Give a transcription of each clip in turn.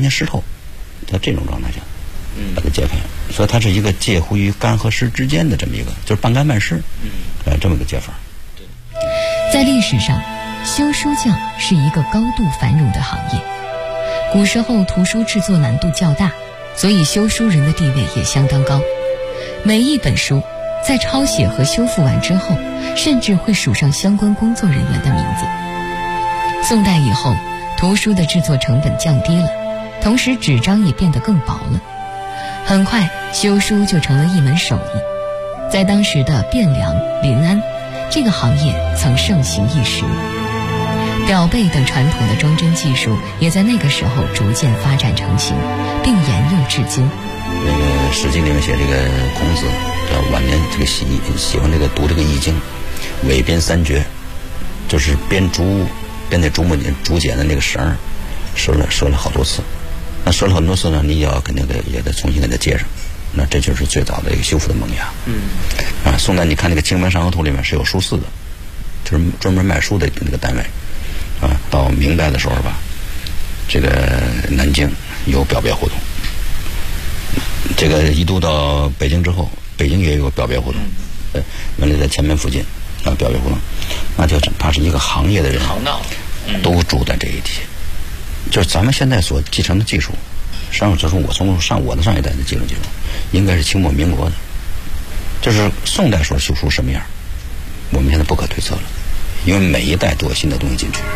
全湿透，在这种状态下，把它揭开，所以它是一个介乎于干和湿之间的这么一个，就是半干半湿，这么一个揭法。 在历史上，修书匠是一个高度繁荣的行业。古时候图书制作难度较大，所以修书人的地位也相当高。每一本书在抄写和修复完之后，甚至会署上相关工作人员的名字。宋代以后，图书的制作成本降低了，同时纸张也变得更薄了。很快，修书就成了一门手艺。在当时的汴梁、临安，这个行业曾盛行一时。裱背等传统的装帧技术也在那个时候逐渐发展成型，并沿用至今。 那个《史记》里面写这个孔子叫晚年这个喜欢这个读这个《易经》，尾编三绝，就是编那竹简的那个绳，折了好多次。那折了很多次呢，你肯定也得重新给它接上。那这就是最早的一个修复的萌芽。宋代你看那个《青门上河图》里面是有书肆的，就是专门卖书的那个单位。到明代的时候吧，这个南京有表别胡同，这个一度到北京之后，北京也有表别胡同，原来在前门附近表别胡同，那就它是一个行业的人都住在这一地，就是咱们现在所继承的技术，实际上就是我从我的上一代的技术，应该是清末民国的，就是宋代时候修书什么样，我们现在不可推测了。因为每一代都有新的东西进去。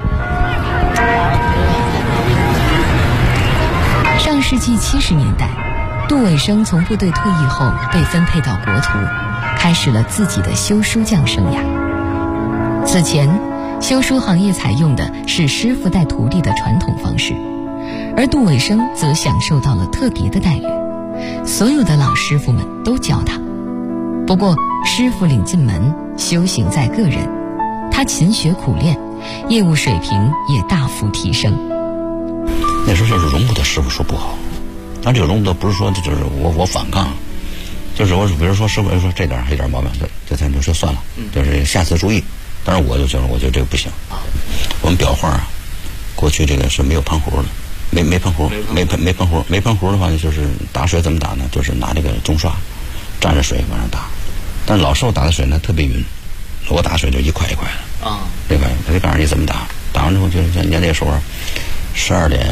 上世纪70年代，杜伟生从部队退役后被分配到国图，开始了自己的修书匠生涯。此前，修书行业采用的是师傅带徒弟的传统方式，而杜伟生则享受到了特别的待遇，所有的老师傅们都教他。不过，师傅领进门，修行在个人。他勤学苦练，业务水平也大幅提升。 那时候就是容不得师傅说不好，那这个容不得不是说就是我反抗，就是我比如说师傅说这点有点毛病，这咱就说算了，就是下次注意。当然我觉得这个不行。我们裱画过去这个是没有喷壶的，没喷壶，没喷壶的话就是打水怎么打呢？就是拿这个中刷蘸着水往上打，但是老师傅打的水呢特别匀。我打水就一块一块的这块他就告诉你怎么打，打完之后就是像年那时候12点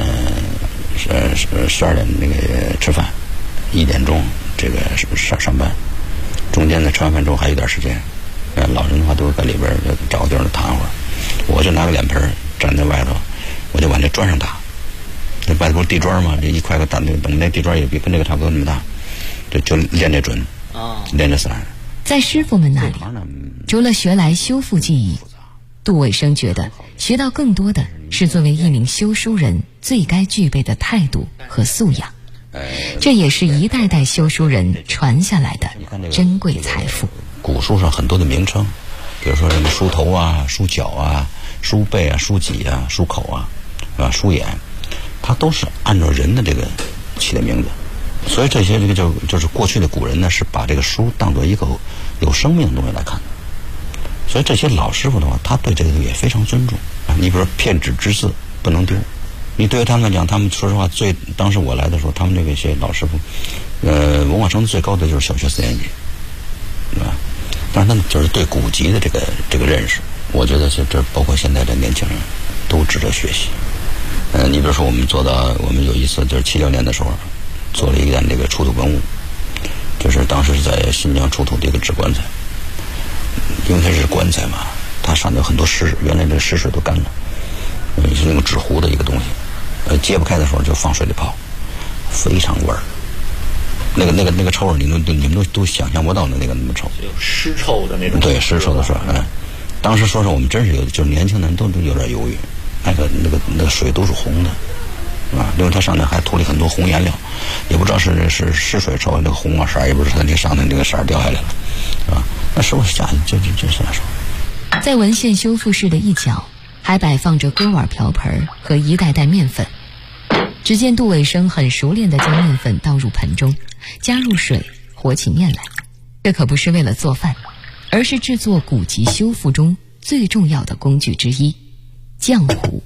那个吃饭，1点钟这个上班，中间呢吃完饭之后还有点时间，老人的话都在里边找个地儿躺会儿，我就拿个脸盆站在外头，我就往这砖上打，这外头不是地砖吗？这一块个打等那地砖也跟这个差不多那么大，就练这准练这散。 在师傅们那里，除了学来修复技艺，杜伟生觉得学到更多的是作为一名修书人最该具备的态度和素养，这也是一代代修书人传下来的珍贵财富。 古书上很多的名称，比如说什么书头啊、书角啊、书背啊、书脊啊、书口啊、书眼，它都是按照人的这个起的名字。所以这些这个就是过去的古人呢，是把这个书当作一个有生命的东西来看的。所以这些老师傅的话，他对这个也非常尊重。你比如说片纸之字不能丢，你对于他们来讲，他们说实话当时我来的时候，他们这些老师傅，文化程度最高的就是小学4年级，对吧？但是他们就是对古籍的这个认识，我觉得这包括现在的年轻人都值得学习。你比如说我们有一次就是76年的时候。做了一件这个出土文物，就是当时是在新疆出土的一个纸棺材，因为它是棺材嘛，它上面有很多湿，原来这个湿水都干了，是那个纸糊的一个东西，揭不开的时候就放水里泡，非常味儿。那个臭味，你们都想象不到的那么臭， 有尸臭的那种。 对，尸臭的水。当时说实话，我们真是就是年轻人都有点犹豫，那个水都是红的。因为它上面还涂了很多红颜料，也不知道是水臭那个红啊色，也不知道它那上面那个色掉下来了，那师傅下去就下手。 在文献修复室的一角，还摆放着锅碗瓢盆和一袋袋面粉。只见杜伟生很熟练地将面粉倒入盆中，加入水，和起面来。这可不是为了做饭，而是制作古籍修复中最重要的工具之一——浆糊。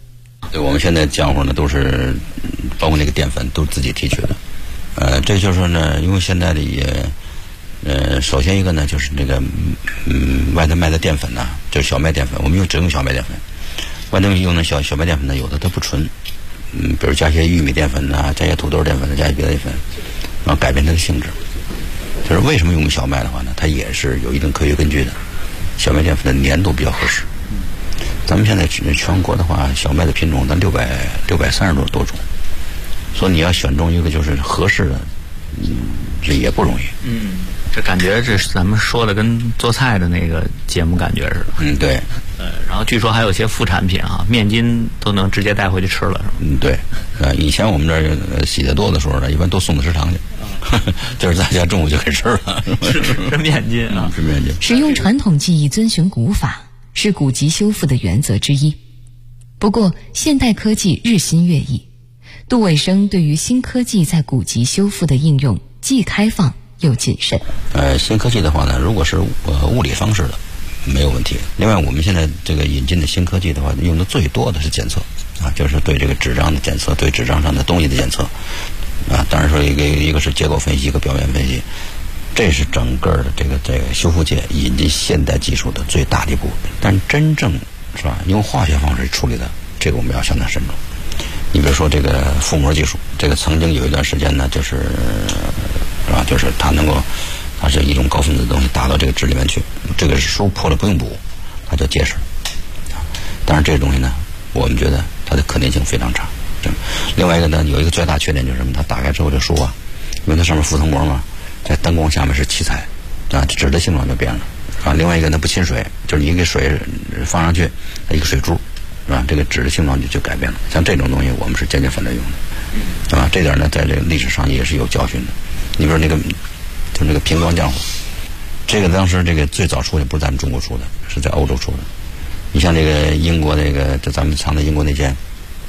对，我们现在浆糊呢都是包括那个淀粉都是自己提取的。这就是说呢，因为现在的首先一个呢就是那个外头卖的淀粉呢，就是小麦淀粉，我们只用小麦淀粉。外头用的小麦淀粉呢，有的它不纯，比如加些玉米淀粉呐，加些土豆淀粉呐，加些别的淀粉，然后改变它的性质。就是为什么用小麦的话呢，它也是有一定科学根据的。小麦淀粉的粘度比较合适。咱们现在全国的话，小麦的品种咱630多种，所以你要选中一个就是合适的，这也不容易。 这感觉这是咱们说的跟做菜的那个节目感觉似的。 对。 然后据说还有些副产品啊，面筋都能直接带回去吃了，是吗？ 对。以前我们这儿洗得多的时候呢，一般都送到食堂去，就是大家中午就可以吃了。 吃面筋啊， 吃面筋。 使用传统技艺，遵循古法，是古籍修复的原则之一。不过，现代科技日新月异，杜伟生对于新科技在古籍修复的应用，既开放又谨慎。 新科技的话呢，如果是物理方式的，没有问题。另外，我们现在这个引进的新科技的话，用的最多的是检测啊，就是对这个纸张的检测，对纸张上的东西的检测啊。当然说一个是结构分析，一个表面分析，这是整个的这个修复界引进现代技术的最大的一步。但真正是吧，用化学方式处理的，这个我们要相当慎重。你比如说这个覆膜技术，这个曾经有一段时间呢，就是吧，就是它是一种高分子的东西打到这个纸里面去，这个书破了不用补，它就结实。但是这个东西呢，我们觉得它的可逆性非常差。另外一个呢，有一个最大缺点就是什么？它打开之后这书啊，因为它上面覆层膜嘛，在灯光下面是七彩啊，纸的形状就变了啊。另外一个呢，不亲水，就是你一个水放上去，它一个水珠是吧？这个纸的形状就改变了。像这种东西，我们是坚决反对用的，啊，这点呢，在这个历史上也是有教训的。你比如就那个平光浆糊，这个当时这个最早出的不是咱们中国出的，是在欧洲出的。你像这个英国那个，就咱们藏在英国那件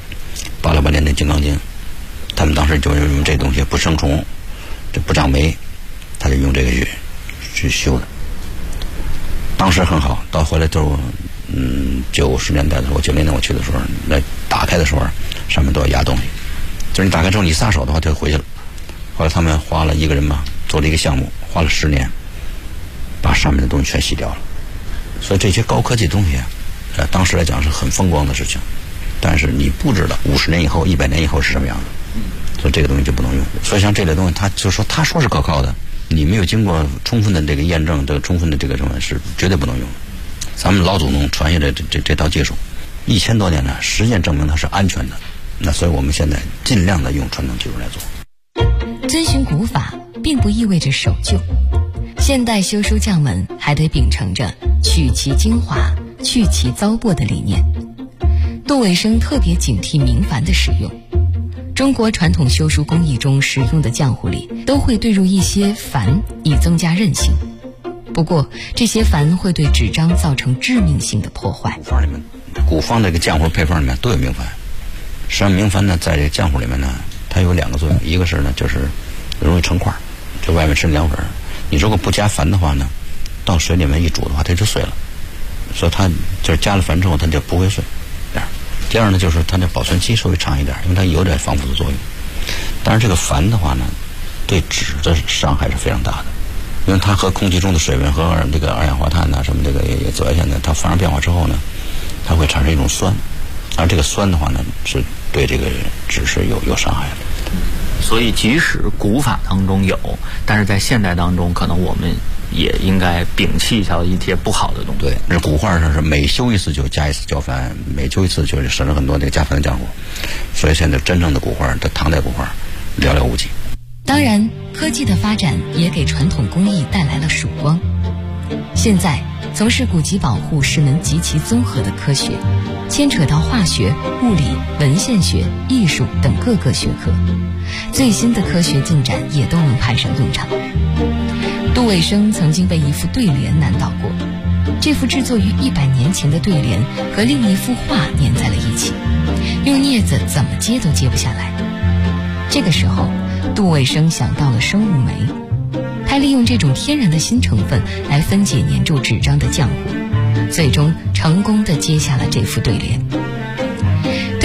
868年的金刚经，他们当时就用这东西不生虫，这不长霉，他就用这个去修的。当时很好，到后来都90年代的时候，90年代我去的时候，那打开的时候上面都要压东西，就是你打开之后你撒手的话就回去了。后来他们花了一个人嘛，做了一个项目，花了10年，把上面的东西全洗掉了。所以这些高科技东西当时来讲是很风光的事情，但是你不知道50年以后、100年以后是什么样的，所以这个东西就不能用。所以像这类东西，他说是可靠的，你没有经过充分的这个验证，这个充分的这个什么是绝对不能用的。咱们老祖宗传下来这套技术1000多年了，实践证明它是安全的。那所以我们现在尽量的用传统技术来做。 遵循古法并不意味着守旧，现代修书匠们还得秉承着取其精华、去其糟粕的理念。杜伟生特别警惕明矾的使用，中国传统修书工艺中使用的浆糊里都会兑入一些矾，以增加韧性。不过这些矾会对纸张造成致命性的破坏。 古方这个浆糊配方里面都有明矾，实际上明矾呢在这个浆糊里面呢，它有2个作用，一个是呢就是容易成块，就外面是凉粉，你如果不加矾的话呢，到水里面一煮的话它就碎了，所以它就是加了矾之后它就不会碎。第二呢就是它的保存期稍微长一点，因为它有点防腐的作用。但是这个矾的话呢，对纸的伤害是非常大的，因为它和空气中的水分和这个二氧化碳呐什么这个紫外线呢，它发生变化之后呢，它会产生一种酸，而这个酸的话呢，是对这个纸是有伤害的。 所以即使古法当中有，但是在现代当中，可能我们也应该摒弃掉一些不好的东西。 对，这古画上是每修一次就加一次胶矾，每修一次就是省了很多这个加矾的浆糊，所以现在真正的古画的唐代古画寥寥无几。 当然，科技的发展也给传统工艺带来了曙光。现在从事古籍保护是门极其综合的科学，牵扯到化学、物理、文献学、艺术等各个学科，最新的科学进展也都能派上用场。杜伟生曾经被一副对联难倒过，这幅制作于100年前的对联和另一幅画粘在了一起，用镊子怎么接都接不下来。这个时候，杜伟生想到了生物酶，他利用这种天然的新成分来分解粘住纸张的浆糊，最终成功地接下了这副对联。对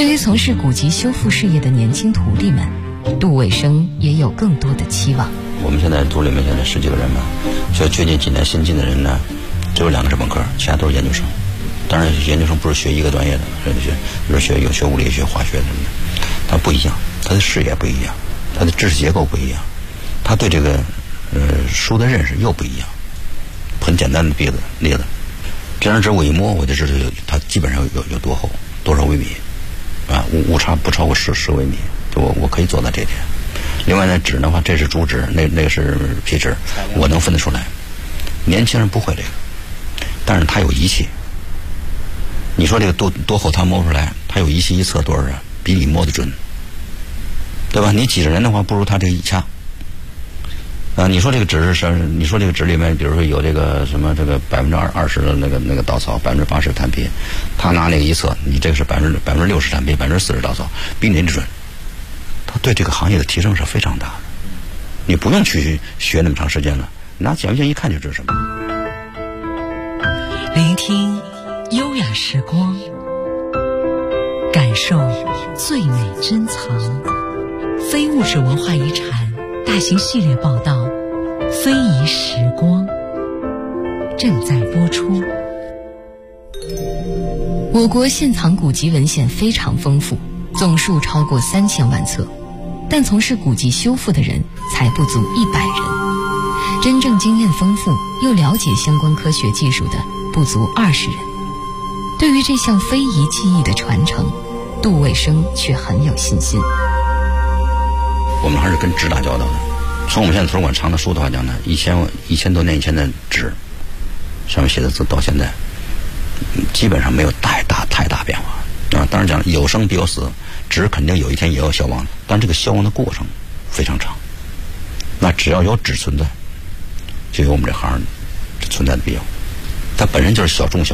对于从事古籍修复事业的年轻徒弟们，杜伟生也有更多的期望。 我们现在组里面现在10几个人嘛，就最近几年新进的人呢，只有2个是本科，其他都是研究生。当然，研究生不是学一个专业的，比如学物理、学化学什么的，它不一样，它的视野不一样，它的知识结构不一样，他对这个书的认识又不一样。很简单的例子，这张纸我一摸我就知道它基本上有多厚，多少微米，啊，误差不超过10微米，我可以做到这点。另外呢，纸的话，这是竹纸，那个是皮纸，我能分得出来。年轻人不会这个，但是他有仪器。你说这个多厚他摸出来，他有仪器一测多少，比你摸得准，对吧？你几个人的话，不如他这一掐。你说这个纸是，你说这个纸里面，比如说有这个什么这个20%的那个稻草，80%炭皮，他拿那个一测，你这个是60%炭皮，40%稻草，比你这准。他对这个行业的提升是非常大的，你不用去学那么长时间了，拿简件一看就知道什么。 聆听优雅时光，感受最美珍藏。非物质文化遗产大型系列报道《非遗时光》正在播出。 我国现藏古籍文献非常丰富，总数超过3000万册，但从事古籍修复的人才不足100人，真正经验丰富又了解相关科学技术的不足20人。对于这项非遗技艺的传承，杜伟生却很有信心。 我们还是跟纸打交道的。从我们现在图书馆藏的书的话讲呢，1000多年以前的纸，上面写的字到现在，基本上没有太大变化啊。当然讲有生必有死，纸肯定有一天也要消亡，但这个消亡的过程非常长。那只要有纸存在，就有我们这行存在的必要。它本身就是小众。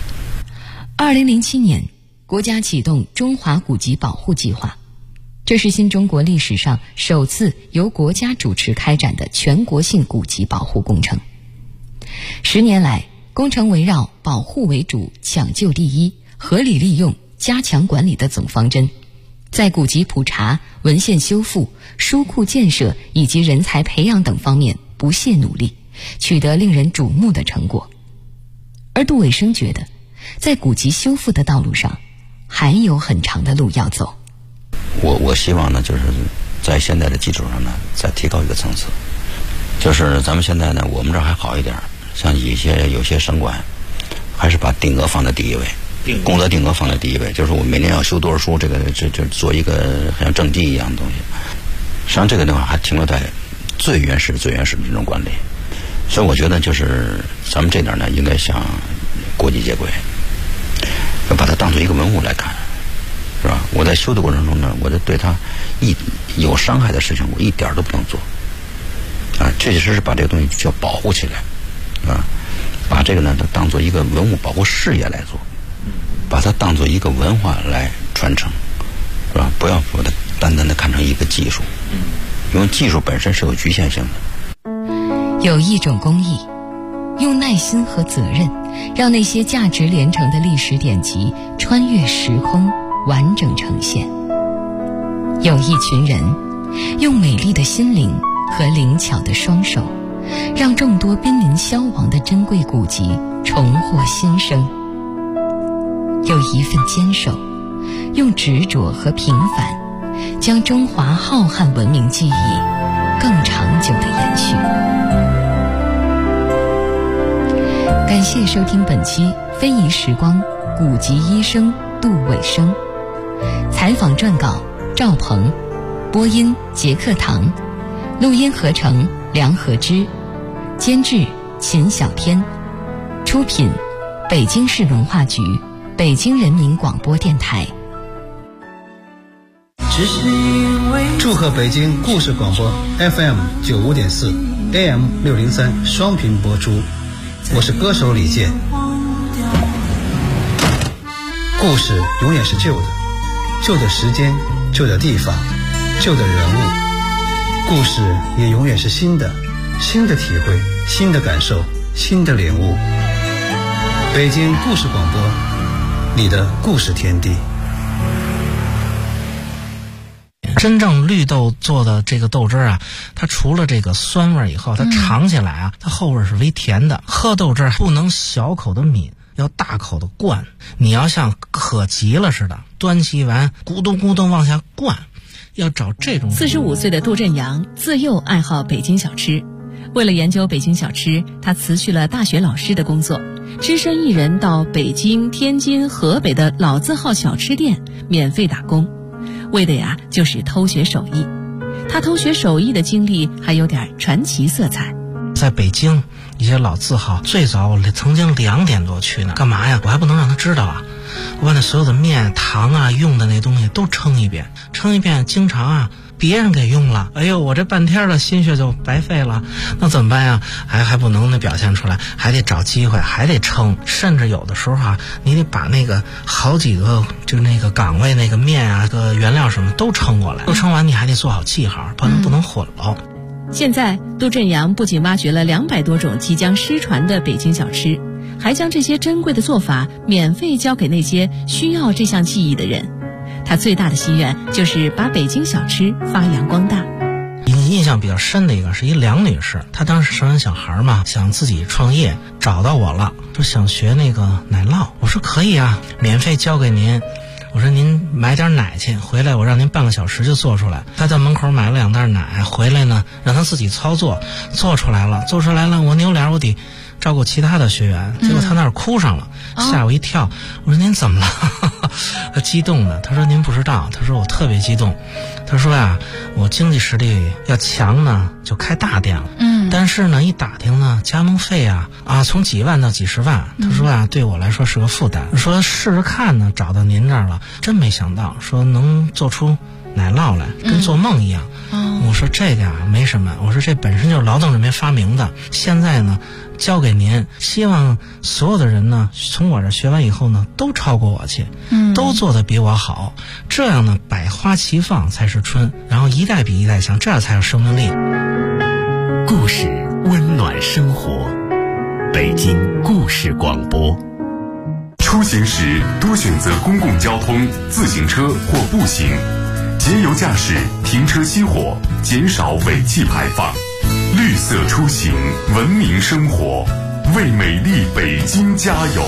2007年，国家启动中华古籍保护计划，这是新中国历史上首次由国家主持开展的全国性古籍保护工程。10年来，工程围绕保护为主、抢救第一、合理利用、加强管理的总方针，在古籍普查、文献修复、书库建设以及人才培养等方面不懈努力，取得令人瞩目的成果。而杜伟生觉得，在古籍修复的道路上还有很长的路要走。 我希望呢，就是在现在的基础上呢，再提高一个层次。就是咱们现在呢，我们这儿还好一点，像有些省馆，还是把定额放在第一位，功德定额放在第一位，就是我每年要修多少书，这做一个像政绩一样的东西。实际上这个的话还停留在最原始的这种管理。所以我觉得就是咱们这点呢，应该向国际接轨，要把它当做一个文物来看，是吧？我在修的过程中呢，我就对它有伤害的事情，我一点都不能做啊！确确实实把这个东西就要保护起来啊！把这个呢当做一个文物保护事业来做，把它当做一个文化来传承，是吧？不要把它单单的看成一个技术，因为技术本身是有局限性的。 有一种工艺，用耐心和责任，让那些价值连城的历史典籍穿越时空，完整呈现。有一群人，用美丽的心灵和灵巧的双手，让众多濒临消亡的珍贵古籍重获新生。有一份坚守，用执着和平凡，将中华浩瀚文明记忆更长久地延续。感谢收听本期非遗时光古籍医生杜伟生，采访撰稿赵鹏，播音杰克堂，录音合成梁和之，监制秦小天，出品北京市文化局、北京人民广播电台。 祝贺北京故事广播 FM95.4 AM603 双频播出，我是歌手李健。故事永远是旧的，旧的时间，旧的地方，旧的人物。故事也永远是新的，新的体会，新的感受，新的领悟。北京故事广播，你的故事天地。 真正绿豆做的这个豆汁啊，它除了这个酸味以后，它尝起来啊，它后味是微甜的。喝豆汁不能小口的抿，要大口的灌。你要像渴急了似的，端起碗咕咚咕咚往下灌，要找这种。 45岁的杜振阳自幼爱好北京小吃，为了研究北京小吃，他辞去了大学老师的工作，只身一人到北京、天津、河北的老字号小吃店免费打工，为的呀就是偷学手艺。他偷学手艺的经历还有点传奇色彩。 在北京一些老字号，最早我曾经2点多去呢，干嘛呀？我还不能让他知道啊！我把那所有的面、糖啊、用的那东西都称一遍，经常啊别人给用了，哎呦，我这半天的心血就白费了，那怎么办呀？还不能表现出来，还得找机会，还得称，甚至有的时候啊，你得把那个好几个就那个岗位那个面啊、个原料什么都称过来，都称完你还得做好记号，不能混了。 现在杜振阳不仅挖掘了200多种即将失传的北京小吃，还将这些珍贵的做法免费教给那些需要这项技艺的人。他最大的心愿就是把北京小吃发扬光大。 印象比较深的一个是一梁女士，她当时生完小孩嘛，想自己创业，找到我了，说想学那个奶酪。我说可以啊，免费教给您。我说您买点奶去，回来我让您半个小时就做出来。他在门口买了2袋奶，回来呢让他自己操作，做出来了。我扭脸我得照顾其他的学员，结果他那儿哭上了，吓我一跳。我说您怎么了？他激动的，他说您不知道，他说我特别激动。他说呀，我经济实力要强呢，就开大店了。但是呢，一打听呢，加盟费啊从几万到几十万。他说啊，对我来说是个负担。说试试看呢，找到您这儿了，真没想到，说能做出奶酪来，跟做梦一样。我说这个啊没什么，我说这本身就是劳动人民发明的，现在呢交给您，希望所有的人呢从我这学完以后呢都超过我去，都做得比我好，这样呢百花齐放才是春，然后一代比一代强，这样才有生命力。 故事温暖生活，北京故事广播。 出行时多选择公共交通、自行车或步行，节油驾驶，停车熄火，减少尾气排放。绿色出行，文明生活，为美丽北京加油。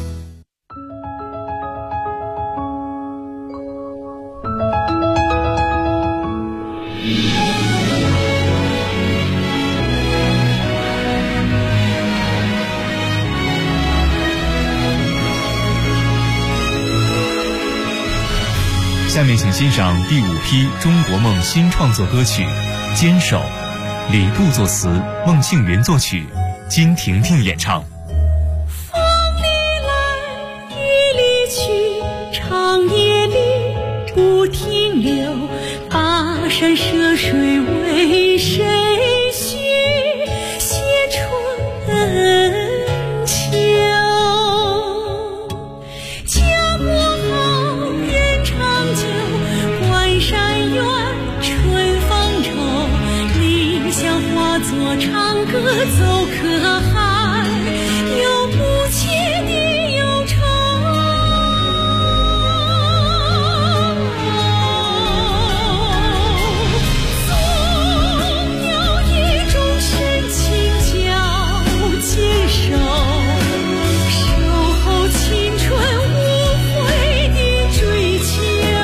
下面请欣赏第5批中国梦新创作歌曲《坚守》，李杜作词，孟庆元作曲，金婷婷演唱。 风里来，雨里去，长夜里不停留，跋山涉水为谁许？写春秋。家国好，人长久，关山远，春风愁。理想化作长歌走可汗，有不切的忧愁。总有一种深情叫坚守，守候青春无悔的追求。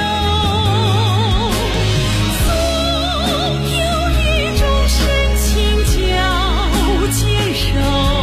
总有一种深情叫坚守。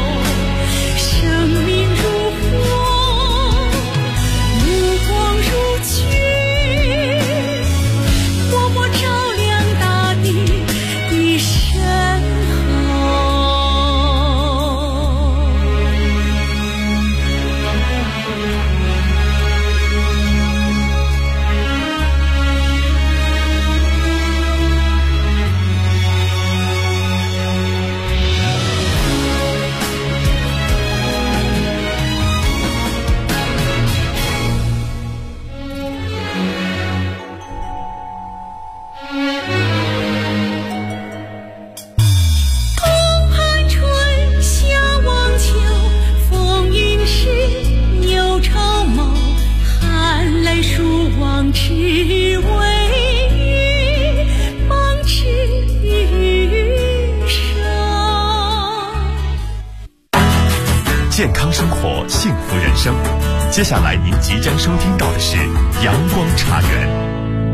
接下来您即将收听到的是阳光茶园。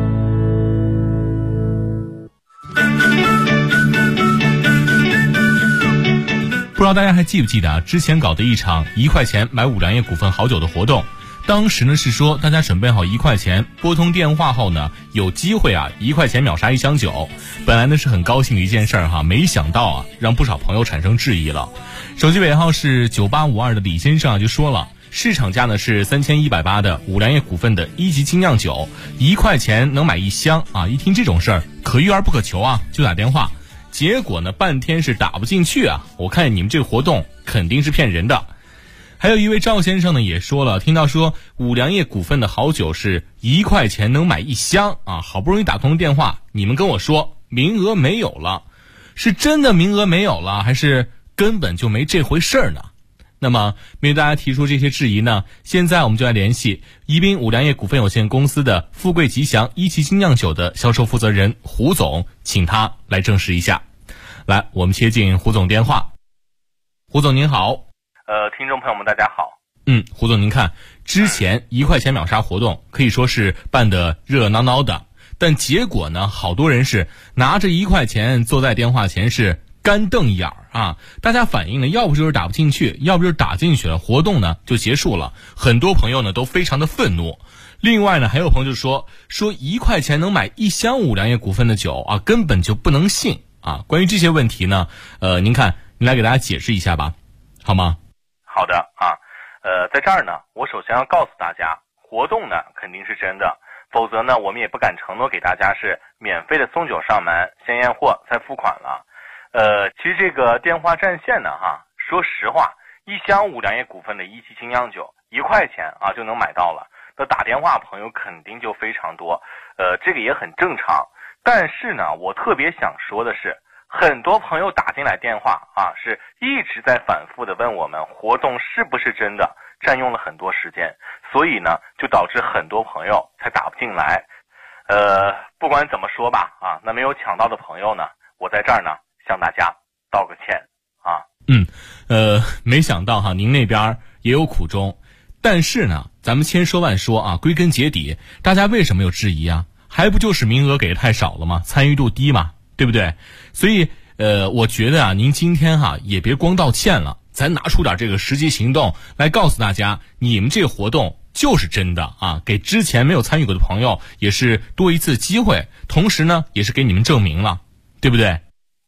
不知道大家还记不记得啊？之前搞的一场1块钱买五粮液股份好酒的活动，当时呢是说大家准备好1块钱，拨通电话后呢，有机会啊1块钱秒杀1箱酒。本来呢是很高兴的一件事儿哈，没想到啊让不少朋友产生质疑了。手机尾号是9852的李先生啊就说了，市场价呢是3180的五粮液股份的1级精酿酒，1块钱能买1箱啊！一听这种事儿，可遇而不可求啊，就打电话。结果呢，半天是打不进去啊！我看你们这个活动肯定是骗人的。还有一位赵先生呢也说了，听到说五粮液股份的好酒是1块钱能买1箱啊，好不容易打通电话，你们跟我说名额没有了，是真的名额没有了，还是根本就没这回事儿呢？那么面对大家提出这些质疑呢，现在我们就来联系宜宾五粮液股份有限公司的富贵吉祥1级精酿酒的销售负责人胡总，请他来证实一下。来，我们接进胡总电话。胡总您好。 听众朋友们大家好。 胡总您看，之前1块钱秒杀活动可以说是办得热闹闹的，但结果呢，好多人是拿着1块钱坐在电话前是干瞪眼儿啊！大家反映呢，要不就是打不进去，要不就是打进去了，活动呢就结束了。很多朋友呢都非常的愤怒。另外呢，还有朋友就说1块钱能买1箱五粮液股份的酒啊，根本就不能信啊！关于这些问题呢，您看，您来给大家解释一下吧，好吗？ 好的啊，在这儿呢，我首先要告诉大家，活动呢肯定是真的，否则呢，我们也不敢承诺给大家是免费的送酒上门，先验货再付款了。其实这个电话占线呢说实话，1箱五粮液股份的1级精酿酒1块钱啊就能买到了，那打电话朋友肯定就非常多，这个也很正常。但是呢，我特别想说的是，很多朋友打进来电话啊，是一直在反复的问我们活动是不是真的，占用了很多时间，所以呢，就导致很多朋友才打不进来。不管怎么说吧啊，那没有抢到的朋友呢，我在这儿呢向大家道个歉啊。 没想到哈，您那边也有苦衷，但是呢，咱们千说万说啊，归根结底，大家为什么有质疑啊？还不就是名额给的太少了吗？参与度低嘛，对不对？所以我觉得啊，您今天也别光道歉了，咱拿出点这个实际行动来告诉大家，你们这个活动就是真的啊，给之前没有参与过的朋友也是多一次机会，同时呢，也是给你们证明了，对不对？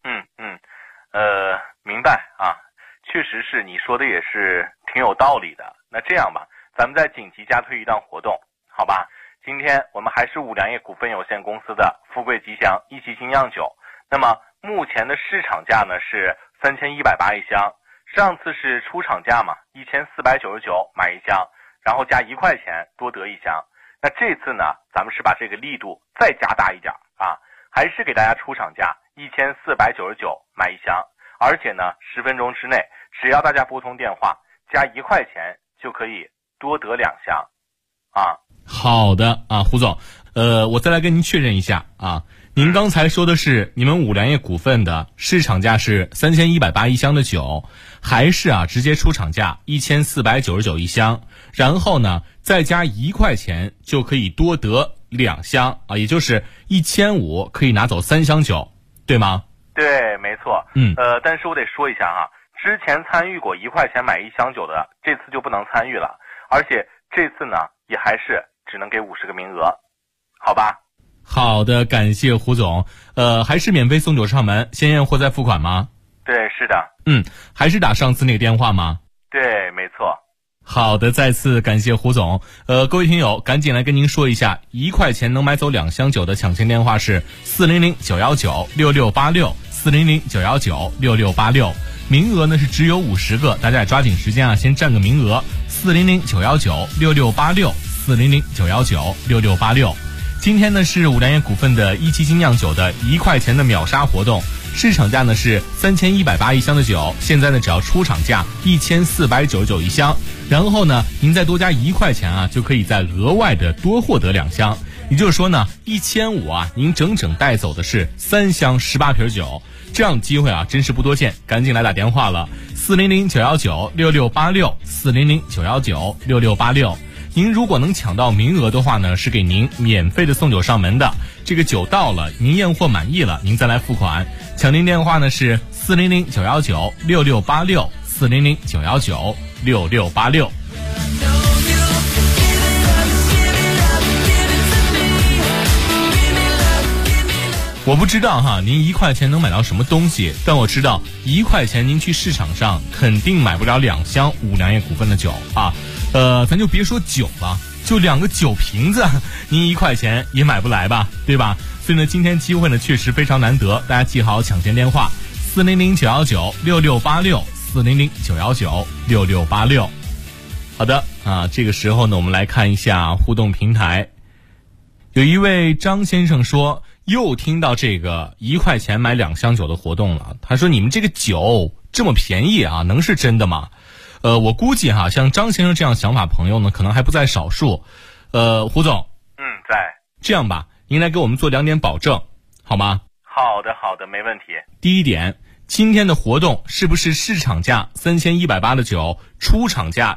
明白啊，确实是你说的也是挺有道理的。那这样吧，咱们再紧急加推一档活动，好吧？今天我们还是五粮液股份有限公司的富贵吉祥1级精酿酒，那么目前的市场价呢是3180一箱，上次是出厂价嘛，1499买1箱，然后加1块钱多得1箱。那这次呢，咱们是把这个力度再加大一点啊，还是给大家出厂价1499买1箱，而且呢10分钟之内，只要大家拨通电话加1块钱就可以多得2箱啊。 好的啊，胡总，我再来跟您确认一下啊，您刚才说的是你们五粮液股份的市场价是3180一箱的酒，还是啊直接出厂价1499一箱，然后呢再加1块钱就可以多得2箱啊，也就是1500可以拿走3箱酒，对吗？ 对，没错。但是我得说一下哈，之前参与过1块钱买1箱酒的，这次就不能参与了，而且这次呢也还是只能给50个名额，好吧？ 好的，感谢胡总。还是免费送酒上门，先验货再付款吗？ 对，是的。 还是打上次那个电话吗？ 对，没错。 好的，再次感谢胡总。各位听友，赶紧来跟您说一下，1块钱能买走2箱酒的抢先电话是400-919-6686，400-919-6686。名额呢是只有50个，大家也抓紧时间啊，先占个名额。400-919-6686，400-919-6686。今天呢是五粮液股份的1级精酿酒的1块钱的秒杀活动，市场价呢是3180一箱的酒，现在呢只要出厂价1499一箱，然后呢您再多加1块钱啊，就可以再额外的多获得2箱，也就是说呢1500啊，您整整带走的是3箱18瓶酒。这样的机会啊真是不多见，赶紧来打电话了 400-919-6686，400-919-6686。您如果能抢到名额的话呢，是给您免费的送酒上门的。这个酒到了，您验货满意了，您再来付款。抢您电话呢是400-919-6686，400-919-6686。我不知道哈，您1块钱能买到什么东西，但我知道1块钱您去市场上肯定买不了2箱五粮液股份的酒啊。咱就别说酒了，就2个酒瓶子，您1块钱也买不来吧，对吧？所以呢，今天机会呢确实非常难得，大家记好抢先电话：400-919-6686，400-919-6686。好的啊，这个时候呢，我们来看一下互动平台。有一位张先生说，又听到这个1块钱买2箱酒的活动了。他说：“你们这个酒这么便宜啊，能是真的吗？”我估计哈，像张先生这样想法朋友呢，可能还不在少数。胡总， 在。 这样吧，您来给我们做2点保证，好吗？ 好的，没问题。 第一点，今天的活动是不是市场价3180的酒，出厂价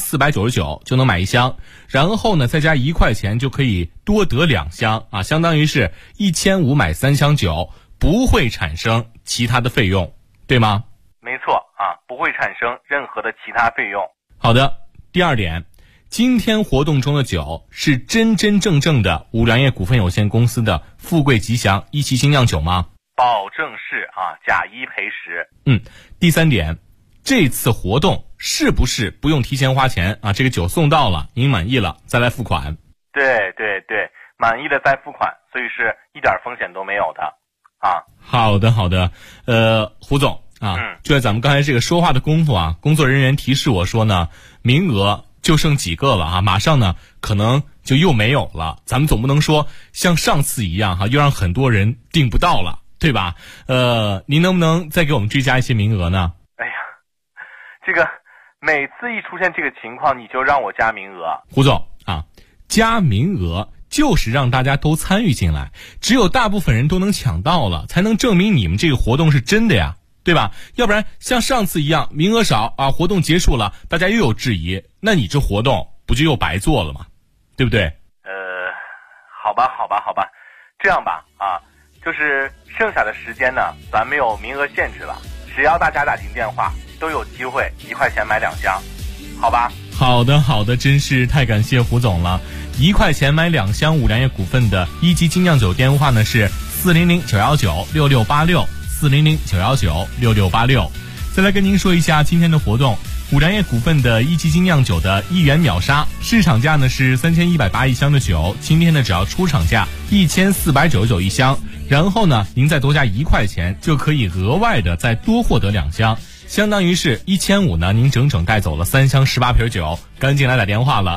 1499就能买1箱，然后呢再加1块钱就可以多得2箱啊，相当于是1500买3箱酒，不会产生其他的费用，对吗？ 没错啊，不会产生任何的其他费用。 好的，第二点，今天活动中的酒是真真正正的五粮液股份有限公司的富贵吉祥一期精酿酒吗？ 保证是啊，假一赔十。 第三点，这次活动是不是不用提前花钱啊？这个酒送到了，您满意了再来付款。 对，满意了再付款，所以是一点风险都没有的啊。 好的，胡总啊，就在咱们刚才这个说话的功夫啊，工作人员提示我说呢，名额就剩几个了啊，马上呢可能就又没有了。咱们总不能说像上次一样哈，又让很多人订不到了，对吧？您能不能再给我们追加一些名额呢？ 哎呀，这个每次一出现这个情况，你就让我加名额。 胡总啊，加名额就是让大家都参与进来，只有大部分人都能抢到了，才能证明你们这个活动是真的呀，对吧？要不然像上次一样名额少啊，活动结束了大家又有质疑，那你这活动不就又白做了吗？对不对？ 好吧，这样吧啊，就是剩下的时间呢，咱没有名额限制了，只要大家打进电话都有机会1块钱买2箱，好吧？ 好的，真是太感谢胡总了。1块钱买2箱五粮液股份的一级精酿酒电话呢是400-919-6686，400-919-6686。再来跟您说一下今天的活动，五粮液股份的一级精酿酒的1元秒杀，市场价呢是31801箱的酒，今天呢只要出厂价14991箱，然后呢您再多加1块钱就可以额外的再多获得2箱，相当于是1500呢，您整整带走了3箱18瓶酒。赶紧来打电话了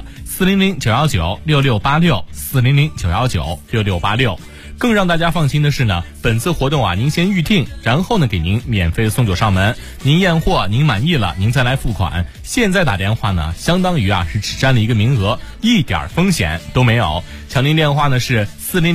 ，400-919-6686，400-919-6686。更让大家放心的是呢，本次活动啊，您先预定，然后呢给您免费的送酒上门，您验货您满意了，您再来付款。现在打电话呢，相当于啊是只占了一个名额，一点风险都没有。抢您电话呢是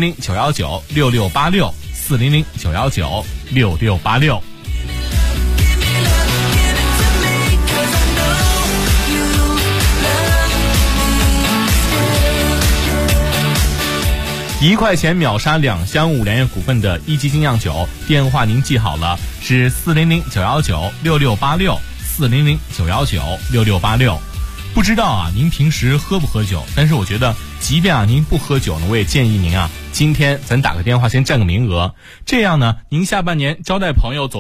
400-919-6686，400-919-6686。1块钱秒杀2箱五粮液股份的一级精酿酒，电话您记好了，是400-919-6686，400-919-6686。不知道啊，您平时喝不喝酒？但是我觉得，即便啊您不喝酒呢，我也建议您啊，今天咱打个电话先占个名额，这样呢，您下半年招待朋友走